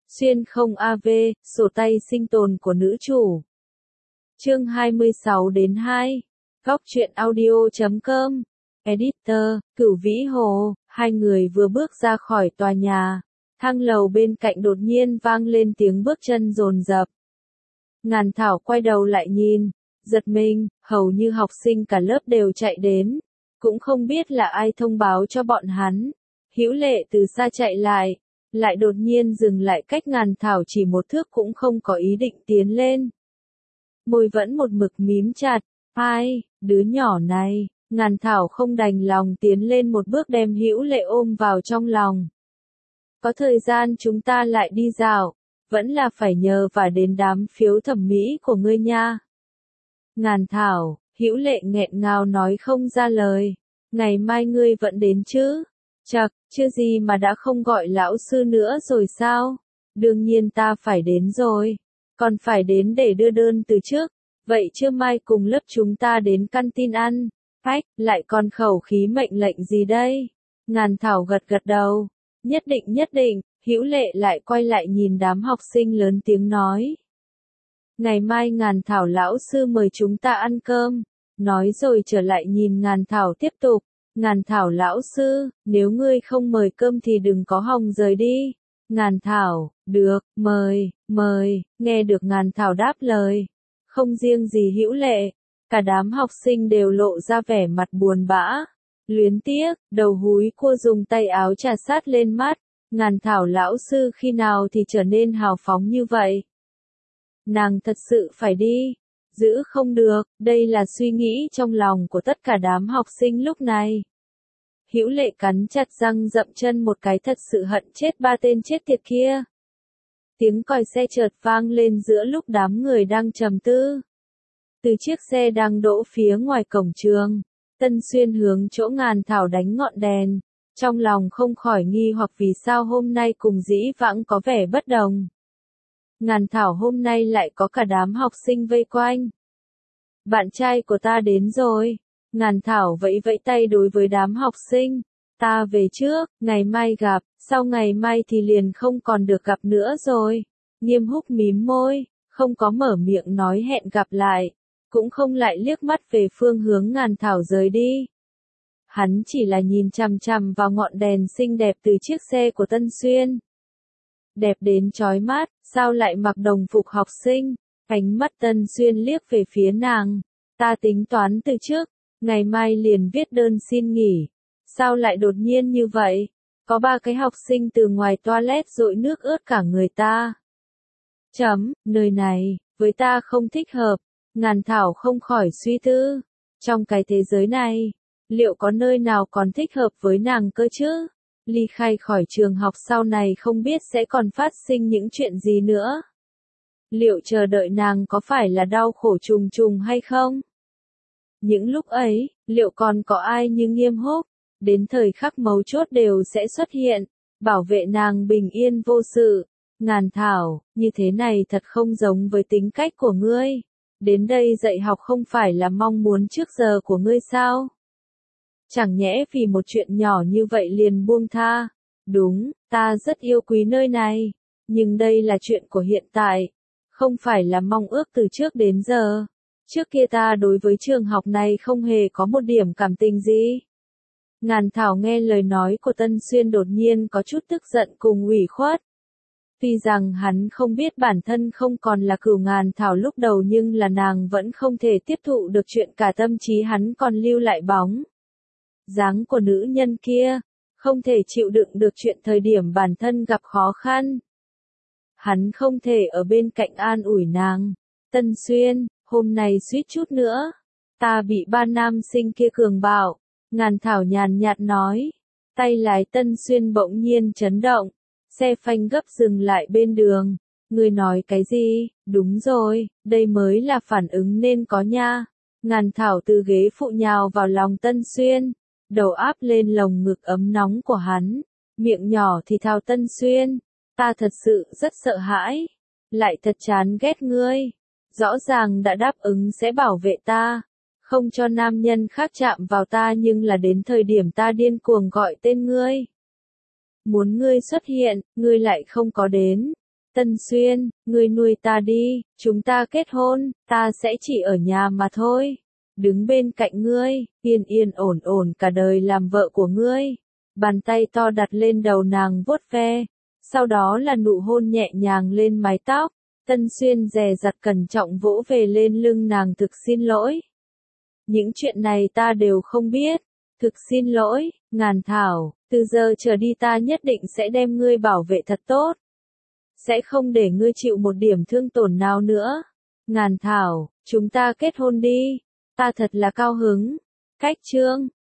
Xuyên không AV, sổ tay sinh tồn của nữ chủ. Chương 26-2. Góc truyện audio.com. Editor, Cửu Vĩ Hồ. Hai người vừa bước ra khỏi tòa nhà, thang lầu bên cạnh đột nhiên vang lên tiếng bước chân dồn dập. Ngàn Thảo quay đầu lại nhìn, giật mình, hầu như học sinh cả lớp đều chạy đến, cũng không biết là ai thông báo cho bọn hắn. Hữu Lệ từ xa chạy lại đột nhiên dừng lại cách Ngàn Thảo chỉ một thước cũng không có ý định tiến lên. Môi vẫn một mực mím chặt, ai, đứa nhỏ này, Ngàn Thảo không đành lòng tiến lên một bước đem Hữu Lệ ôm vào trong lòng. Có thời gian chúng ta lại đi dạo, vẫn là phải nhờ và đến đám phiếu thẩm mỹ của ngươi nha. Ngàn Thảo, Hữu Lệ nghẹn ngào nói không ra lời, ngày mai ngươi vẫn đến chứ? Chậc, chưa gì mà đã không gọi lão sư nữa rồi sao? Đương nhiên ta phải đến rồi, còn phải đến để đưa đơn từ trước, vậy trưa mai cùng lớp chúng ta đến căn tin ăn. Phách, lại còn khẩu khí mệnh lệnh gì đây? Ngàn Thảo gật gật đầu, nhất định, Hữu Lệ lại quay lại nhìn đám học sinh lớn tiếng nói. Ngày mai Ngàn Thảo lão sư mời chúng ta ăn cơm, nói rồi trở lại nhìn Ngàn Thảo tiếp tục. Ngàn Thảo lão sư, nếu ngươi không mời cơm thì đừng có hòng rời đi. Ngàn Thảo, được, mời, nghe được Ngàn Thảo đáp lời. Không riêng gì Hữu Lệ, cả đám học sinh đều lộ ra vẻ mặt buồn bã. Luyến tiếc, đầu húi cua dùng tay áo trà sát lên mắt. Ngàn Thảo lão sư khi nào thì trở nên hào phóng như vậy? Nàng thật sự phải đi. Giữ không được, đây là suy nghĩ trong lòng của tất cả đám học sinh lúc này. Hữu Lệ cắn chặt răng dậm chân một cái thật sự hận chết ba tên chết tiệt kia. Tiếng còi xe chợt vang lên giữa lúc đám người đang trầm tư. Từ chiếc xe đang đỗ phía ngoài cổng trường, Tân Xuyên hướng chỗ Ngàn Thảo đánh ngọn đèn, trong lòng không khỏi nghi hoặc vì sao hôm nay cùng dĩ vãng có vẻ bất đồng. Ngàn Thảo hôm nay lại có cả đám học sinh vây quanh. Bạn trai của ta đến rồi. Ngàn Thảo vẫy vẫy tay đối với đám học sinh. Ta về trước, ngày mai gặp, sau ngày mai thì liền không còn được gặp nữa rồi. Nghiêm Húc mím môi, không có mở miệng nói hẹn gặp lại, cũng không lại liếc mắt về phương hướng Ngàn Thảo rời đi. Hắn chỉ là nhìn chằm chằm vào ngọn đèn xinh đẹp từ chiếc xe của Tân Xuyên. Đẹp đến chói mắt, sao lại mặc đồng phục học sinh? Ánh mắt Tân Xuyên liếc về phía nàng. Ta tính toán từ trước, ngày mai liền viết đơn xin nghỉ. Sao lại đột nhiên như vậy? Có 3 cái học sinh từ ngoài toilet dội nước ướt cả người ta. Nơi này, với ta không thích hợp. Ngàn Thảo không khỏi suy tư. Trong cái thế giới này, liệu có nơi nào còn thích hợp với nàng cơ chứ? Ly khai khỏi trường học sau này không biết sẽ còn phát sinh những chuyện gì nữa. Liệu chờ đợi nàng có phải là đau khổ trùng trùng hay không? Những lúc ấy, liệu còn có ai như Nghiêm Húc, đến thời khắc mấu chốt đều sẽ xuất hiện, bảo vệ nàng bình yên vô sự. Ngàn Thảo, như thế này thật không giống với tính cách của ngươi. Đến đây dạy học không phải là mong muốn trước giờ của ngươi sao? Chẳng nhẽ vì một chuyện nhỏ như vậy liền buông tha. Đúng, ta rất yêu quý nơi này, nhưng đây là chuyện của hiện tại, không phải là mong ước từ trước đến giờ. Trước kia ta đối với trường học này không hề có một điểm cảm tình gì. Ngàn Thảo nghe lời nói của Tân Xuyên đột nhiên có chút tức giận cùng ủy khuất. Tuy rằng hắn không biết bản thân không còn là Cửu Ngàn Thảo lúc đầu nhưng là nàng vẫn không thể tiếp thụ được chuyện cả tâm trí hắn còn lưu lại bóng dáng của nữ nhân kia, không thể chịu đựng được chuyện thời điểm bản thân gặp khó khăn. Hắn không thể ở bên cạnh an ủi nàng. Tân Xuyên, hôm nay suýt chút nữa, ta bị 3 nam sinh kia cường bạo. Ngàn Thảo nhàn nhạt nói. Tay lái Tân Xuyên bỗng nhiên chấn động, xe phanh gấp dừng lại bên đường. Ngươi nói cái gì? Đúng rồi, đây mới là phản ứng nên có nha. Ngàn Thảo từ ghế phụ nhào vào lòng Tân Xuyên, đầu áp lên lồng ngực ấm nóng của hắn, miệng nhỏ thì thào Tân Xuyên, ta thật sự rất sợ hãi, lại thật chán ghét ngươi, rõ ràng đã đáp ứng sẽ bảo vệ ta, không cho nam nhân khác chạm vào ta nhưng là đến thời điểm ta điên cuồng gọi tên ngươi. Muốn ngươi xuất hiện, ngươi lại không có đến, Tân Xuyên, ngươi nuôi ta đi, chúng ta kết hôn, ta sẽ chỉ ở nhà mà thôi. Đứng bên cạnh ngươi, yên yên ổn ổn cả đời làm vợ của ngươi. Bàn tay to đặt lên đầu nàng vuốt ve, sau đó là nụ hôn nhẹ nhàng lên mái tóc. Tân Xuyên dè dặt cẩn trọng vỗ về lên lưng nàng, thực xin lỗi. Những chuyện này ta đều không biết. Thực xin lỗi, Ngàn Thảo, từ giờ trở đi ta nhất định sẽ đem ngươi bảo vệ thật tốt. Sẽ không để ngươi chịu một điểm thương tổn nào nữa. Ngàn Thảo, chúng ta kết hôn đi. Ta thật là cao hứng. Cách chương